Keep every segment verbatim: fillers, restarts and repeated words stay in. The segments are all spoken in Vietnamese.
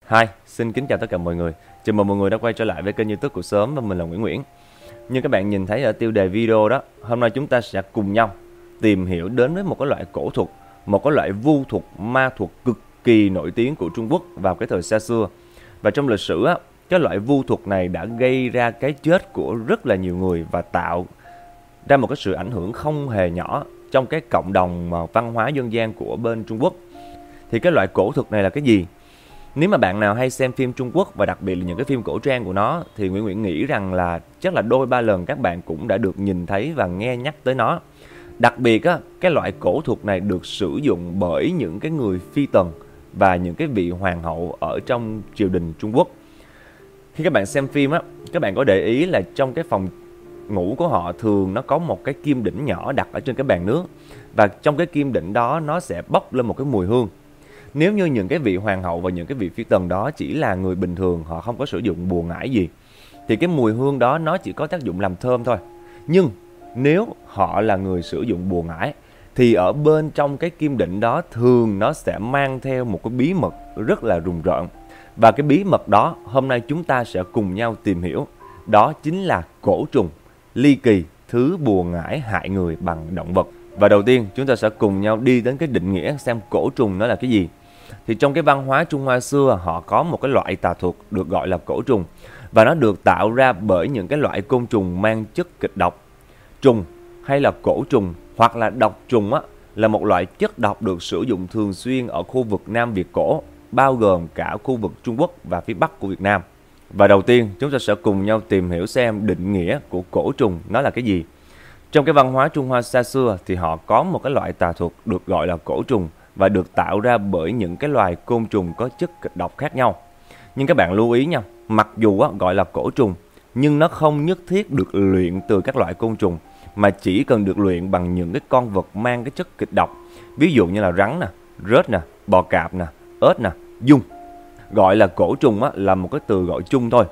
Hi, xin kính chào tất cả mọi người. Chào mừng mọi người đã quay trở lại với kênh YouTube của Sớm và mình là Nguyễn Nguyễn. Như các bạn nhìn thấy ở tiêu đề video đó, hôm nay chúng ta sẽ cùng nhau tìm hiểu đến với một cái loại cổ thuật, một cái loại vu thuật, ma thuật cực kỳ nổi tiếng của Trung Quốc vào cái thời xa xưa. Và trong lịch sử á, cái loại vu thuật này đã gây ra cái chết của rất là nhiều người và tạo ra một cái sự ảnh hưởng không hề nhỏ trong cái cộng đồng văn hóa dân gian của bên Trung Quốc. Thì cái loại cổ thuật này là cái gì? Nếu mà bạn nào hay xem phim Trung Quốc và đặc biệt là những cái phim cổ trang của nó thì Nguyễn Nguyễn nghĩ rằng là chắc là đôi ba lần các bạn cũng đã được nhìn thấy và nghe nhắc tới nó. Đặc biệt á, cái loại cổ thuật này được sử dụng bởi những cái người phi tần và những cái vị hoàng hậu ở trong triều đình Trung Quốc. Khi các bạn xem phim á, các bạn có để ý là trong cái phòng ngủ của họ thường nó có một cái kim đỉnh nhỏ đặt ở trên cái bàn nước. Và trong cái kim đỉnh đó nó sẽ bốc lên một cái mùi hương. Nếu như những cái vị hoàng hậu và những cái vị phi tần đó chỉ là người bình thường, họ không có sử dụng bùa ngải gì, thì cái mùi hương đó nó chỉ có tác dụng làm thơm thôi. Nhưng nếu họ là người sử dụng bùa ngải thì ở bên trong cái kim đỉnh đó thường nó sẽ mang theo một cái bí mật rất là rùng rợn. Và cái bí mật đó hôm nay chúng ta sẽ cùng nhau tìm hiểu. Đó chính là cổ trùng, ly kỳ, thứ bùa ngải hại người bằng động vật. Và đầu tiên chúng ta sẽ cùng nhau đi đến cái định nghĩa xem cổ trùng nó là cái gì. Thì trong cái văn hóa Trung Hoa xưa họ có một cái loại tà thuật được gọi là cổ trùng. Và nó được tạo ra bởi những cái loại côn trùng mang chất kịch độc. Trùng hay là cổ trùng hoặc là độc trùng á, là một loại chất độc được sử dụng thường xuyên ở khu vực Nam Việt cổ, bao gồm cả khu vực Trung Quốc và phía Bắc của Việt Nam. Và đầu tiên chúng ta sẽ cùng nhau tìm hiểu xem định nghĩa của cổ trùng nó là cái gì. Trong cái văn hóa Trung Hoa xa xưa thì họ có một cái loại tà thuật được gọi là cổ trùng và được tạo ra bởi những cái loài côn trùng có chất kịch độc khác nhau. Nhưng các bạn lưu ý nha, mặc dù á, gọi là cổ trùng nhưng nó không nhất thiết được luyện từ các loại côn trùng mà chỉ cần được luyện bằng những cái con vật mang cái chất kịch độc. Ví dụ như là rắn nè, rết nè, bò cạp nè, ếch nè, giun. Gọi là cổ trùng á, là một cái từ gọi chung thôi.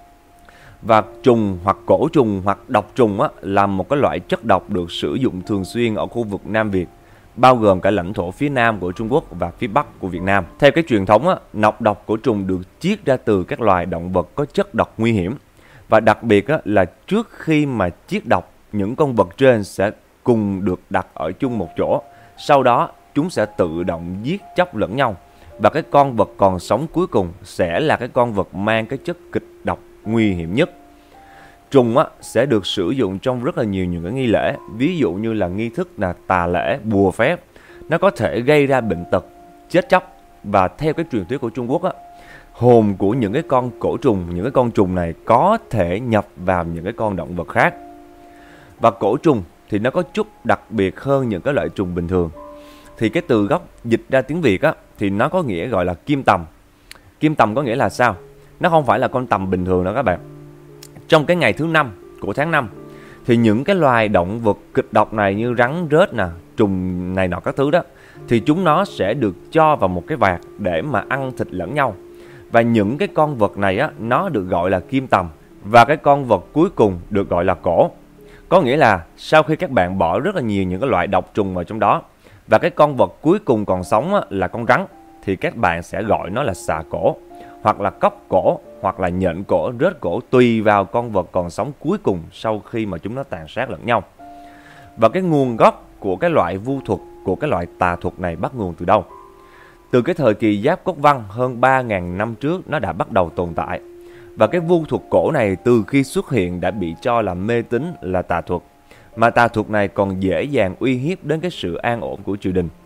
Và trùng hoặc cổ trùng hoặc độc trùng á, là một cái loại chất độc được sử dụng thường xuyên ở khu vực Nam Việt, bao gồm cả lãnh thổ phía Nam của Trung Quốc và phía Bắc của Việt Nam. Theo cái truyền thống á, nọc độc của trùng được chiết ra từ các loài động vật có chất độc nguy hiểm. Và đặc biệt á, là trước khi mà chiết độc, những con vật trên sẽ cùng được đặt ở chung một chỗ. Sau đó chúng sẽ tự động giết chóc lẫn nhau. Và cái con vật còn sống cuối cùng sẽ là cái con vật mang cái chất kịch độc nguy hiểm nhất. Trùng á, sẽ được sử dụng trong rất là nhiều những cái nghi lễ, ví dụ như là nghi thức là tà lễ, bùa phép. Nó có thể gây ra bệnh tật, chết chóc. Và theo cái truyền thuyết của Trung Quốc á, hồn của những cái con cổ trùng, những cái con trùng này có thể nhập vào những cái con động vật khác. Và cổ trùng thì nó có chút đặc biệt hơn những cái loại trùng bình thường. Thì cái từ gốc dịch ra tiếng Việt á, thì nó có nghĩa gọi là kim tầm. Kim tầm có nghĩa là sao? Nó không phải là con tầm bình thường đâu các bạn. Trong cái ngày thứ năm của tháng năm thì những cái loài động vật kịch độc này như rắn, rết nè, trùng này nọ các thứ đó, thì chúng nó sẽ được cho vào một cái vạc để mà ăn thịt lẫn nhau. Và những cái con vật này á, nó được gọi là kim tầm. Và cái con vật cuối cùng được gọi là cổ. Có nghĩa là sau khi các bạn bỏ rất là nhiều những cái loại độc trùng vào trong đó, và cái con vật cuối cùng còn sống á, là con rắn, thì các bạn sẽ gọi nó là xà cổ, hoặc là cóc cổ, hoặc là nhện cổ, rết cổ, tùy vào con vật còn sống cuối cùng sau khi mà chúng nó tàn sát lẫn nhau. Và cái nguồn gốc của cái loại vu thuật, của cái loại tà thuật này bắt nguồn từ đâu? Từ cái thời kỳ Giáp Cốt Văn hơn ba nghìn năm trước nó đã bắt đầu tồn tại. Và cái vu thuật cổ này từ khi xuất hiện đã bị cho là mê tín, là tà thuật. Mà tà thuật này còn dễ dàng uy hiếp đến cái sự an ổn của triều đình.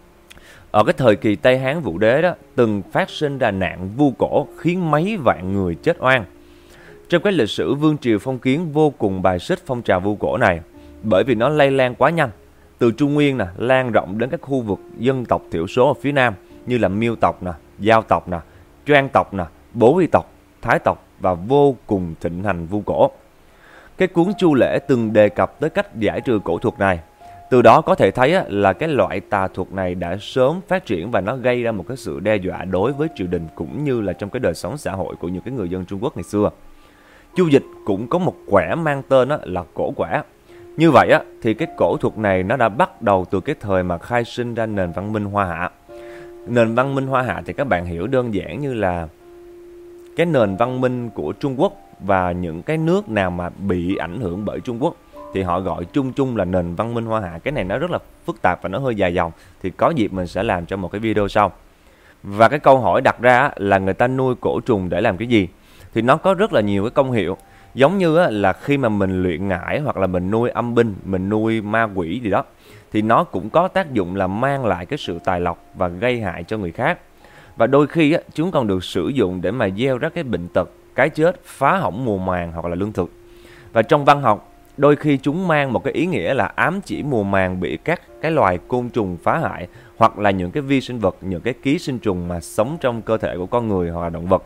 Ở cái thời kỳ Tây Hán Vũ Đế đó, từng phát sinh ra nạn vu cổ khiến mấy vạn người chết oan. Trong cái lịch sử Vương triều Phong Kiến vô cùng bài xích phong trào vu cổ này, bởi vì nó lây lan quá nhanh. Từ Trung Nguyên nè, lan rộng đến các khu vực dân tộc thiểu số ở phía Nam như là Miêu tộc nè, Dao tộc nè, Choang tộc nè, Bố Vi tộc, Thái tộc và vô cùng thịnh hành vu cổ. Cái cuốn Chu Lễ từng đề cập tới cách giải trừ cổ thuật này. Từ đó có thể thấy là cái loại tà thuật này đã sớm phát triển và nó gây ra một cái sự đe dọa đối với triều đình cũng như là trong cái đời sống xã hội của những cái người dân Trung Quốc ngày xưa. Chu Dịch cũng có một quẻ mang tên là cổ quẻ. Như vậy thì cái cổ thuật này nó đã bắt đầu từ cái thời mà khai sinh ra nền văn minh Hoa Hạ. Nền văn minh Hoa Hạ thì các bạn hiểu đơn giản như là cái nền văn minh của Trung Quốc và những cái nước nào mà bị ảnh hưởng bởi Trung Quốc thì họ gọi chung chung là nền văn minh Hoa Hạ. Cái này nó rất là phức tạp và nó hơi dài dòng, thì có dịp mình sẽ làm cho một cái video sau. Và cái câu hỏi đặt ra là người ta nuôi cổ trùng để làm cái gì? Thì nó có rất là nhiều cái công hiệu. Giống như là khi mà mình luyện ngải hoặc là mình nuôi âm binh, mình nuôi ma quỷ gì đó, thì nó cũng có tác dụng là mang lại cái sự tài lộc và gây hại cho người khác. Và đôi khi á, chúng còn được sử dụng để mà gieo rắc cái bệnh tật, cái chết, phá hỏng mùa màng hoặc là lương thực. Và trong văn học, đôi khi chúng mang một cái ý nghĩa là ám chỉ mùa màng bị các cái loài côn trùng phá hại, hoặc là những cái vi sinh vật, những cái ký sinh trùng mà sống trong cơ thể của con người hoặc là động vật.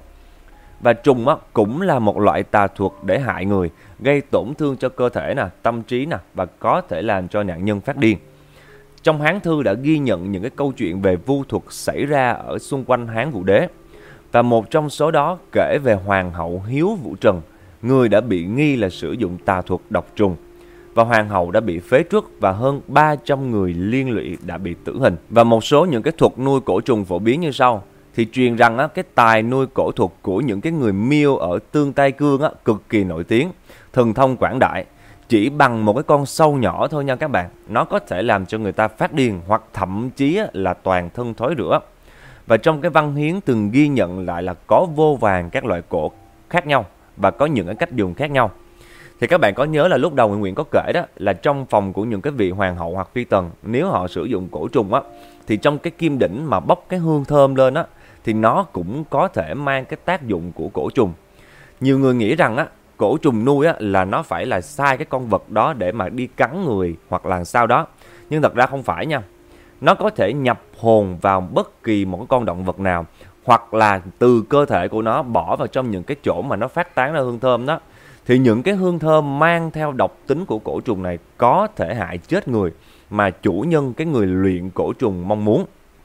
Và trùng á, cũng là một loại tà thuật để hại người, gây tổn thương cho cơ thể nè, tâm trí nè, và có thể làm cho nạn nhân phát điên. Trong Hán Thư đã ghi nhận những cái câu chuyện về vu thuật xảy ra ở xung quanh Hán Vũ Đế. Và một trong số đó kể về Hoàng hậu Hiếu Vũ Trần, người đã bị nghi là sử dụng tà thuật độc trùng. Và hoàng hậu đã bị phế truất và hơn ba trăm người liên lụy đã bị tử hình. Và một số những cái thuật nuôi cổ trùng phổ biến như sau. Thì truyền rằng á, cái tài nuôi cổ thuật của những cái người Miêu ở Tương Tây Cương á, cực kỳ nổi tiếng, thần thông quảng đại. Chỉ bằng một cái con sâu nhỏ thôi nha các bạn, nó có thể làm cho người ta phát điên hoặc thậm chí á, là toàn thân thối rữa. Và trong cái văn hiến từng ghi nhận lại là có vô vàn các loại cổ khác nhau và có những cái cách dùng khác nhau. Thì các bạn có nhớ là lúc đầu Nguyễn Nguyễn có kể đó là trong phòng của những cái vị hoàng hậu hoặc phi tần, nếu họ sử dụng cổ trùng á, thì trong cái kim đỉnh mà bốc cái hương thơm lên á, thì nó cũng có thể mang cái tác dụng của cổ trùng. Nhiều người nghĩ rằng á, cổ trùng nuôi á, là nó phải là sai cái con vật đó để mà đi cắn người hoặc là sao đó. Nhưng thật ra không phải nha. Nó có thể nhập hồn vào bất kỳ một cái con động vật nào, hoặc là từ cơ thể của nó bỏ vào trong những cái chỗ mà nó phát tán ra hương thơm đó. Thì những cái hương thơm mang theo độc tính của cổ trùng này có thể hại chết người mà chủ nhân, cái người luyện cổ trùng mong muốn.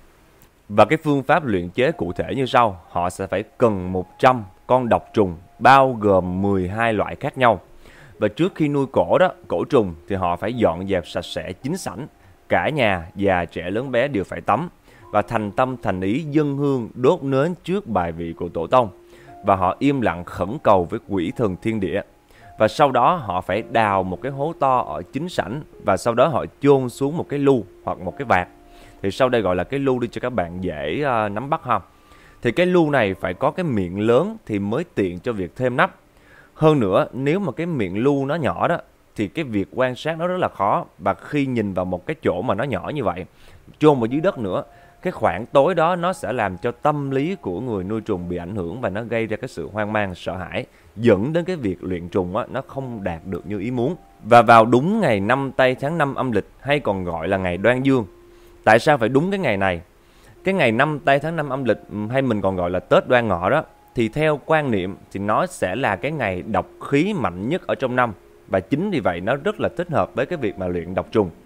Và cái phương pháp luyện chế cụ thể như sau. Họ sẽ phải cần một trăm con độc trùng bao gồm mười hai loại khác nhau. Và trước khi nuôi cổ đó, cổ trùng thì họ phải dọn dẹp sạch sẽ chín sảnh. Cả nhà, già, trẻ, lớn bé đều phải tắm. Và thành tâm thành ý dâng hương đốt nến trước bài vị của tổ tông. Và họ im lặng khẩn cầu với quỷ thần thiên địa. Và sau đó họ phải đào một cái hố to ở chính sảnh. Và sau đó họ chôn xuống một cái lu hoặc một cái vạc. Thì sau đây gọi là cái lu đi cho các bạn dễ uh, nắm bắt ha. Thì cái lu này phải có cái miệng lớn thì mới tiện cho việc thêm nắp. Hơn nữa, nếu mà cái miệng lu nó nhỏ đó thì cái việc quan sát nó rất là khó. Và khi nhìn vào một cái chỗ mà nó nhỏ như vậy, chôn vào dưới đất nữa, cái khoảng tối đó nó sẽ làm cho tâm lý của người nuôi trùng bị ảnh hưởng và nó gây ra cái sự hoang mang, sợ hãi, dẫn đến cái việc luyện trùng á, nó không đạt được như ý muốn. Và vào đúng ngày năm Tây tháng năm âm lịch, hay còn gọi là ngày Đoan Dương. Tại sao phải đúng cái ngày này? Cái ngày năm Tây tháng năm âm lịch, hay mình còn gọi là Tết Đoan Ngọ đó, thì theo quan niệm thì nó sẽ là cái ngày độc khí mạnh nhất ở trong năm. Và chính vì vậy nó rất là thích hợp với cái việc mà luyện độc trùng.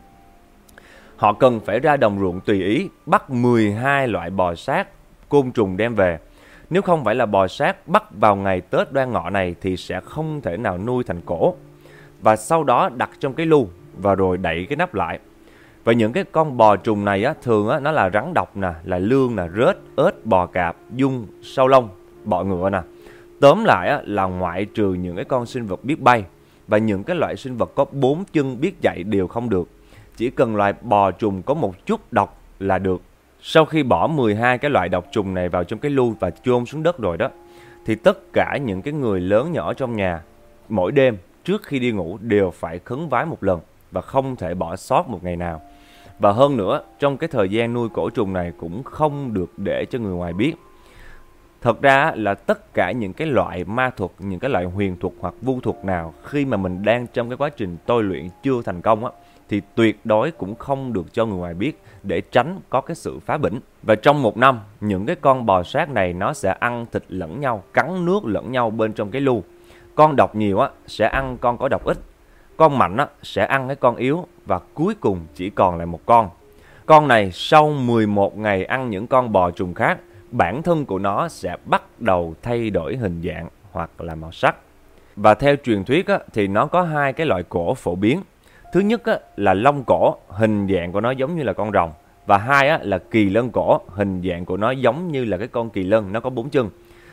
Họ cần phải ra đồng ruộng tùy ý, bắt mười hai loại bò sát, côn trùng đem về. Nếu không phải là bò sát bắt vào ngày Tết Đoan Ngọ này thì sẽ không thể nào nuôi thành cổ. Và sau đó đặt trong cái lu và rồi đậy cái nắp lại. Và những cái con bò trùng này á, thường á, nó là rắn độc nè, là lương nè, rết, ếch, bò cạp, giun, sâu lông, bọ ngựa nè. Tóm lại á, là ngoại trừ những cái con sinh vật biết bay và những cái loại sinh vật có bốn chân biết chạy đều không được. Chỉ cần loài bò trùng có một chút độc là được. Sau khi bỏ mười hai cái loại độc trùng này vào trong cái lu và chôn xuống đất rồi đó, thì tất cả những cái người lớn nhỏ trong nhà mỗi đêm trước khi đi ngủ đều phải khấn vái một lần và không thể bỏ sót một ngày nào. Và hơn nữa, trong cái thời gian nuôi cổ trùng này cũng không được để cho người ngoài biết. Thật ra là tất cả những cái loại ma thuật, những cái loại huyền thuật hoặc vu thuật nào khi mà mình đang trong cái quá trình tôi luyện chưa thành công á, thì tuyệt đối cũng không được cho người ngoài biết để tránh có cái sự phá bỉnh. Và trong một năm, những cái con bò sát này nó sẽ ăn thịt lẫn nhau, cắn nước lẫn nhau bên trong cái lu. Con độc nhiều á sẽ ăn con có độc ít, con mạnh á sẽ ăn cái con yếu và cuối cùng chỉ còn lại một con. Con này sau mười một ngày ăn những con bò trùng khác, bản thân của nó sẽ bắt đầu thay đổi hình dạng hoặc là màu sắc. Và theo truyền thuyết á, thì nó có hai cái loại cổ phổ biến. Thứ nhất á, là long cổ, hình dạng của nó giống như là con rồng. Và hai á, là kỳ lân cổ, hình dạng của nó giống như là cái con kỳ lân, nó có bốn chân.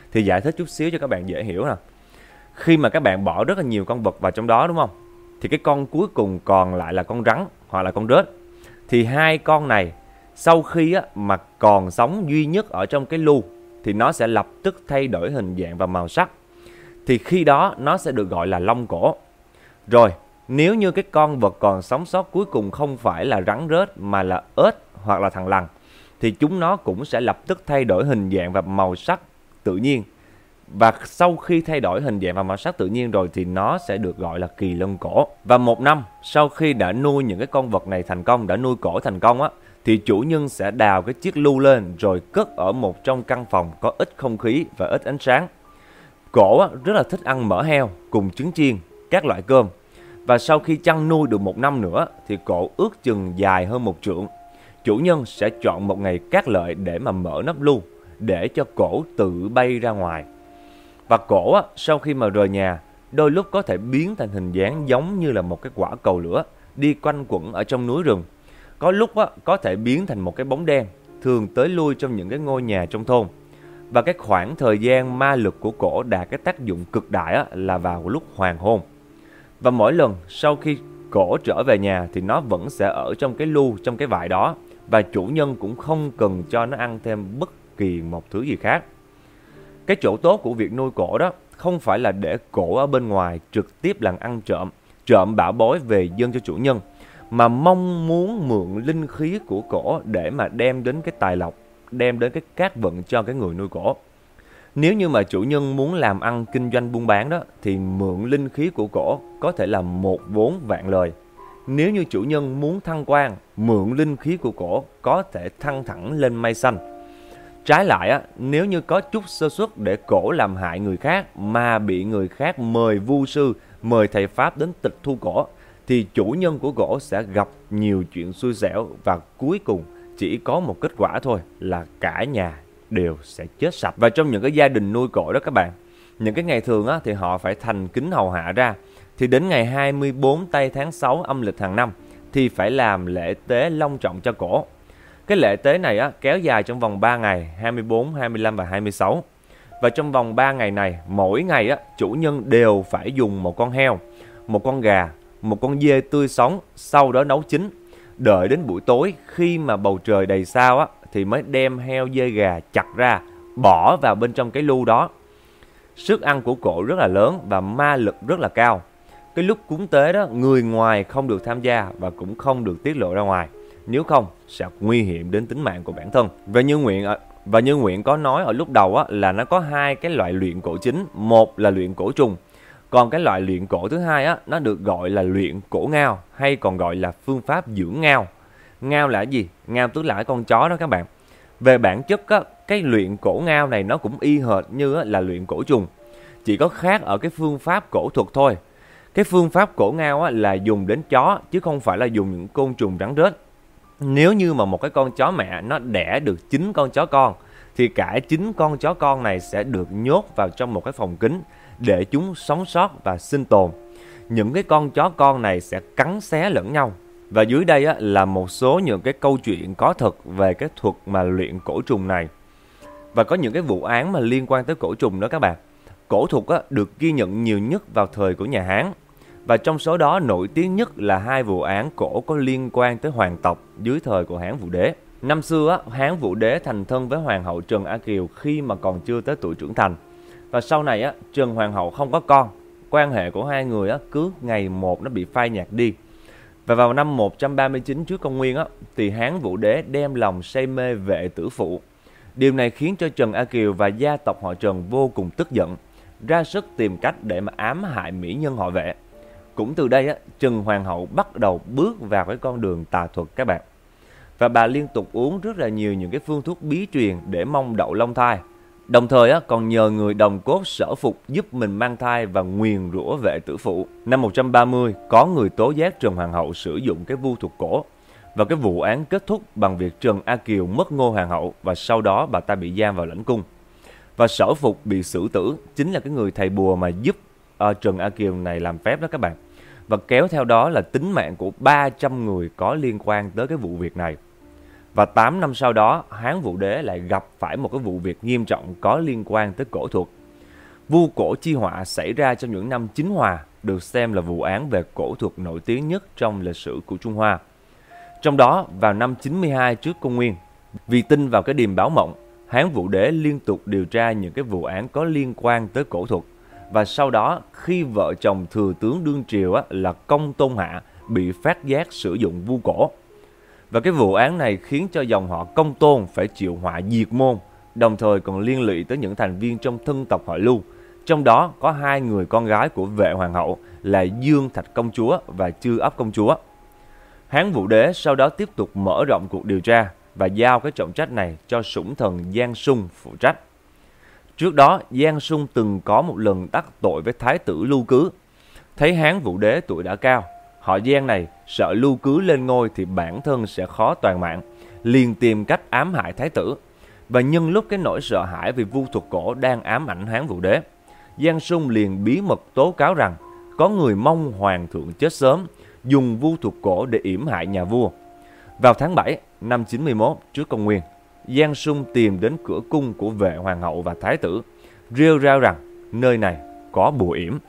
Thì giải thích chút xíu cho các bạn dễ hiểu nè. Khi mà các bạn bỏ rất là nhiều con vật vào trong đó đúng không? Thì cái con cuối cùng còn lại là con rắn hoặc là con rết. Thì hai con này sau khi á, mà còn sống duy nhất ở trong cái lu thì nó sẽ lập tức thay đổi hình dạng và màu sắc. Thì khi đó nó sẽ được gọi là long cổ. Rồi, nếu như cái con vật còn sống sót cuối cùng không phải là rắn rết mà là ếch hoặc là thằn lằn, thì chúng nó cũng sẽ lập tức thay đổi hình dạng và màu sắc tự nhiên. Và sau khi thay đổi hình dạng và màu sắc tự nhiên rồi thì nó sẽ được gọi là kỳ lân cổ. Và một năm sau khi đã nuôi những cái con vật này thành công, đã nuôi cổ thành công á, thì chủ nhân sẽ đào cái chiếc lu lên rồi cất ở một trong căn phòng có ít không khí và ít ánh sáng. Cổ á, rất là thích ăn mỡ heo cùng trứng chiên, các loại cơm. Và sau khi chăn nuôi được một năm nữa thì cổ ước chừng dài hơn một trượng. Chủ nhân sẽ chọn một ngày cát lợi để mà mở nắp lu, để cho cổ tự bay ra ngoài. Và cổ á, sau khi mà rời nhà, đôi lúc có thể biến thành hình dáng giống như là một cái quả cầu lửa đi quanh quẩn ở trong núi rừng. Có lúc á, có thể biến thành một cái bóng đen, thường tới lui trong những cái ngôi nhà trong thôn. Và cái khoảng thời gian ma lực của cổ đạt cái tác dụng cực đại á, là vào lúc hoàng hôn. Và mỗi lần sau khi cổ trở về nhà thì nó vẫn sẽ ở trong cái lu, trong cái vại đó. Và chủ nhân cũng không cần cho nó ăn thêm bất kỳ một thứ gì khác. Cái chỗ tốt của việc nuôi cổ đó không phải là để cổ ở bên ngoài trực tiếp làm ăn trộm, trộm bảo bối về dâng cho chủ nhân, mà mong muốn mượn linh khí của cổ để mà đem đến cái tài lộc, đem đến cái cát vận cho cái người nuôi cổ. Nếu như mà chủ nhân muốn làm ăn kinh doanh buôn bán đó thì mượn linh khí của cổ có thể là một vốn vạn lời. Nếu như chủ nhân muốn thăng quan, mượn linh khí của cổ có thể thăng thẳng lên mây xanh. Trái lại á, nếu như có chút sơ suất để cổ làm hại người khác mà bị người khác mời vu sư, mời thầy pháp đến tịch thu cổ, thì chủ nhân của cổ sẽ gặp nhiều chuyện xui xẻo và cuối cùng chỉ có một kết quả thôi là cả nhà đều sẽ chết sạch. Và trong những cái gia đình nuôi cổ đó các bạn, những cái ngày thường á, thì họ phải thành kính hầu hạ ra. Thì đến ngày hai mươi bốn tây tháng sáu âm lịch hàng năm thì phải làm lễ tế long trọng cho cổ. Cái lễ tế này á, kéo dài trong vòng ba ngày, hai mươi bốn, hai mươi lăm và hai mươi sáu. Và trong vòng ba ngày này, mỗi ngày á, chủ nhân đều phải dùng một con heo, một con gà, một con dê tươi sống, sau đó nấu chín. Đợi đến buổi tối khi mà bầu trời đầy sao á, thì mới đem heo dê gà chặt ra, bỏ vào bên trong cái lu đó. Sức ăn của cổ rất là lớn và ma lực rất là cao. Cái lúc cúng tế đó, người ngoài không được tham gia và cũng không được tiết lộ ra ngoài. Nếu không, sẽ nguy hiểm đến tính mạng của bản thân. Và như Nguyện và như Nguyện có nói ở lúc đầu á, là nó có hai cái loại luyện cổ chính. Một là luyện cổ trùng. Còn cái loại luyện cổ thứ hai á, nó được gọi là luyện cổ ngao, hay còn gọi là phương pháp dưỡng ngao. Ngao là gì? Ngao tức là cái con chó đó các bạn. Về bản chất á, cái luyện cổ ngao này nó cũng y hệt như á, là luyện cổ trùng. Chỉ có khác ở cái phương pháp cổ thuật thôi. Cái phương pháp cổ ngao á, là dùng đến chó chứ không phải là dùng những côn trùng rắn rết. Nếu như mà một cái con chó mẹ nó đẻ được chín con chó con thì cả chín con chó con này sẽ được nhốt vào trong một cái phòng kín để chúng sống sót và sinh tồn. Những cái con chó con này sẽ cắn xé lẫn nhau. Và dưới đây á, là một số những cái câu chuyện có thật về cái thuật mà luyện cổ trùng này. Và có những cái vụ án mà liên quan tới cổ trùng đó các bạn. Cổ thuật á, được ghi nhận nhiều nhất vào thời của nhà Hán. Và trong số đó nổi tiếng nhất là hai vụ án cổ có liên quan tới hoàng tộc dưới thời của Hán Vũ Đế. Năm xưa, á, Hán Vũ Đế thành thân với Hoàng hậu Trần A Kiều khi mà còn chưa tới tuổi trưởng thành. Và sau này, á, Trần Hoàng hậu không có con. Quan hệ của hai người á, cứ ngày một nó bị phai nhạt đi. Và vào năm một trăm ba mươi chín trước công nguyên, á, thì Hán Vũ Đế đem lòng say mê vệ tử phụ. Điều này khiến cho Trần A Kiều và gia tộc họ Trần vô cùng tức giận, ra sức tìm cách để mà ám hại mỹ nhân họ Vệ. Cũng từ đây, á, Trần Hoàng hậu bắt đầu bước vào cái con đường tà thuật các bạn. Và bà liên tục uống rất là nhiều những cái phương thuốc bí truyền để mong đậu long thai. Đồng thời á, còn nhờ người đồng cốt Sở Phục giúp mình mang thai và nguyền rủa vệ tử phụ. Năm một trăm ba mươi, có người tố giác Trần Hoàng hậu sử dụng cái vu thuật cổ. Và cái vụ án kết thúc bằng việc Trần A Kiều mất ngôi hoàng hậu và sau đó bà ta bị giam vào lãnh cung. Và Sở Phục bị xử tử, chính là cái người thầy bùa mà giúp uh, Trần A Kiều này làm phép đó các bạn. Và kéo theo đó là tính mạng của ba trăm người có liên quan tới cái vụ việc này. Và tám năm sau đó, Hán Vũ Đế lại gặp phải một cái vụ việc nghiêm trọng có liên quan tới cổ thuật. Vu cổ chi họa xảy ra trong những năm Chính Hòa, được xem là vụ án về cổ thuật nổi tiếng nhất trong lịch sử của Trung Hoa. Trong đó, vào năm chín mươi hai trước công nguyên, vì tin vào cái điềm báo mộng, Hán Vũ Đế liên tục điều tra những cái vụ án có liên quan tới cổ thuật. Và sau đó, khi vợ chồng thừa tướng đương triều á, là Công Tôn Hạ bị phát giác sử dụng vu cổ. Và cái vụ án này khiến cho dòng họ Công Tôn phải chịu họa diệt môn, đồng thời còn liên lụy tới những thành viên trong thân tộc họ Lưu. Trong đó có hai người con gái của Vệ Hoàng hậu là Dương Thạch công chúa và Chư Ấp công chúa. Hán Vũ Đế sau đó tiếp tục mở rộng cuộc điều tra và giao cái trọng trách này cho sủng thần Giang Sung phụ trách. Trước đó, Giang Sung từng có một lần đắc tội với Thái tử Lưu Cứ. Thấy Hán Vũ Đế tuổi đã cao, họ Giang này sợ Lưu Cứ lên ngôi thì bản thân sẽ khó toàn mạng, liền tìm cách ám hại Thái tử. Và nhân lúc cái nỗi sợ hãi vì vu thuật cổ đang ám ảnh Hán Vũ Đế, Giang Sung liền bí mật tố cáo rằng có người mong hoàng thượng chết sớm, dùng vu thuật cổ để yểm hại nhà vua. Vào tháng bảy năm chín mươi mốt trước công nguyên, Giang Sung tìm đến cửa cung của Vệ Hoàng hậu và Thái tử, rêu rao rằng nơi này có bùa yểm.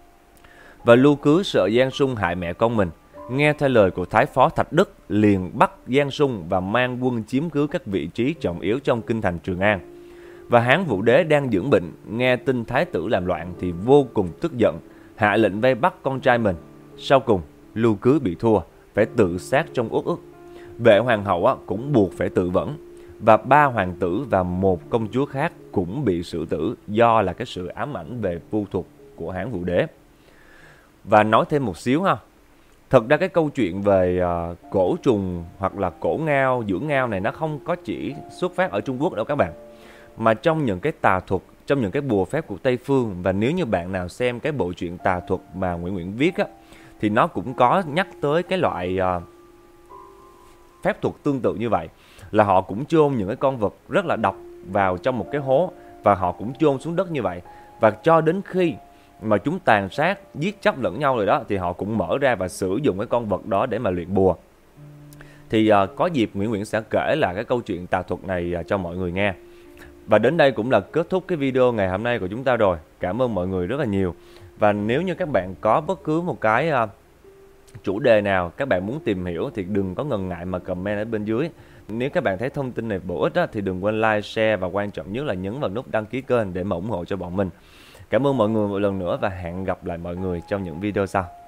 Và Lưu Cứ sợ Giang Sung hại mẹ con mình, nghe theo lời của Thái phó Thạch Đức, liền bắt Giang Sung và mang quân chiếm cứ các vị trí trọng yếu trong kinh thành Trường An. Và Hán Vũ Đế đang dưỡng bệnh, nghe tin Thái tử làm loạn thì vô cùng tức giận, hạ lệnh vây bắt con trai mình. Sau cùng, Lưu Cứ bị thua, phải tự sát trong uất ức. Vệ Hoàng hậu cũng buộc phải tự vẫn, và ba hoàng tử và một công chúa khác cũng bị xử tử do là cái sự ám ảnh về vu thuật của Hán Vũ Đế. Và nói thêm một xíu ha, thật ra cái câu chuyện về uh, cổ trùng hoặc là cổ ngao, dưỡng ngao này nó không có chỉ xuất phát ở Trung Quốc đâu các bạn, mà trong những cái tà thuật, trong những cái bùa phép của Tây Phương. Và nếu như bạn nào xem cái bộ truyện tà thuật mà Nguyễn Nguyễn viết á, thì nó cũng có nhắc tới cái loại uh, phép thuật tương tự như vậy, là họ cũng chôn những cái con vật rất là độc vào trong một cái hố và họ cũng chôn xuống đất như vậy, và cho đến khi mà chúng tàn sát giết chóc lẫn nhau rồi đó thì họ cũng mở ra và sử dụng cái con vật đó để mà luyện bùa. Thì uh, có dịp Nguyễn Nguyễn sẽ kể là cái câu chuyện tà thuật này uh, cho mọi người nghe. Và đến đây cũng là kết thúc cái video ngày hôm nay của chúng ta rồi. Cảm ơn mọi người rất là nhiều. Và nếu như các bạn có bất cứ một cái uh, chủ đề nào các bạn muốn tìm hiểu thì đừng có ngần ngại mà comment ở bên dưới. Nếu các bạn thấy thông tin này bổ ích á, thì đừng quên like, share và quan trọng nhất là nhấn vào nút đăng ký kênh để mà ủng hộ cho bọn mình. Cảm ơn mọi người một lần nữa và hẹn gặp lại mọi người trong những video sau.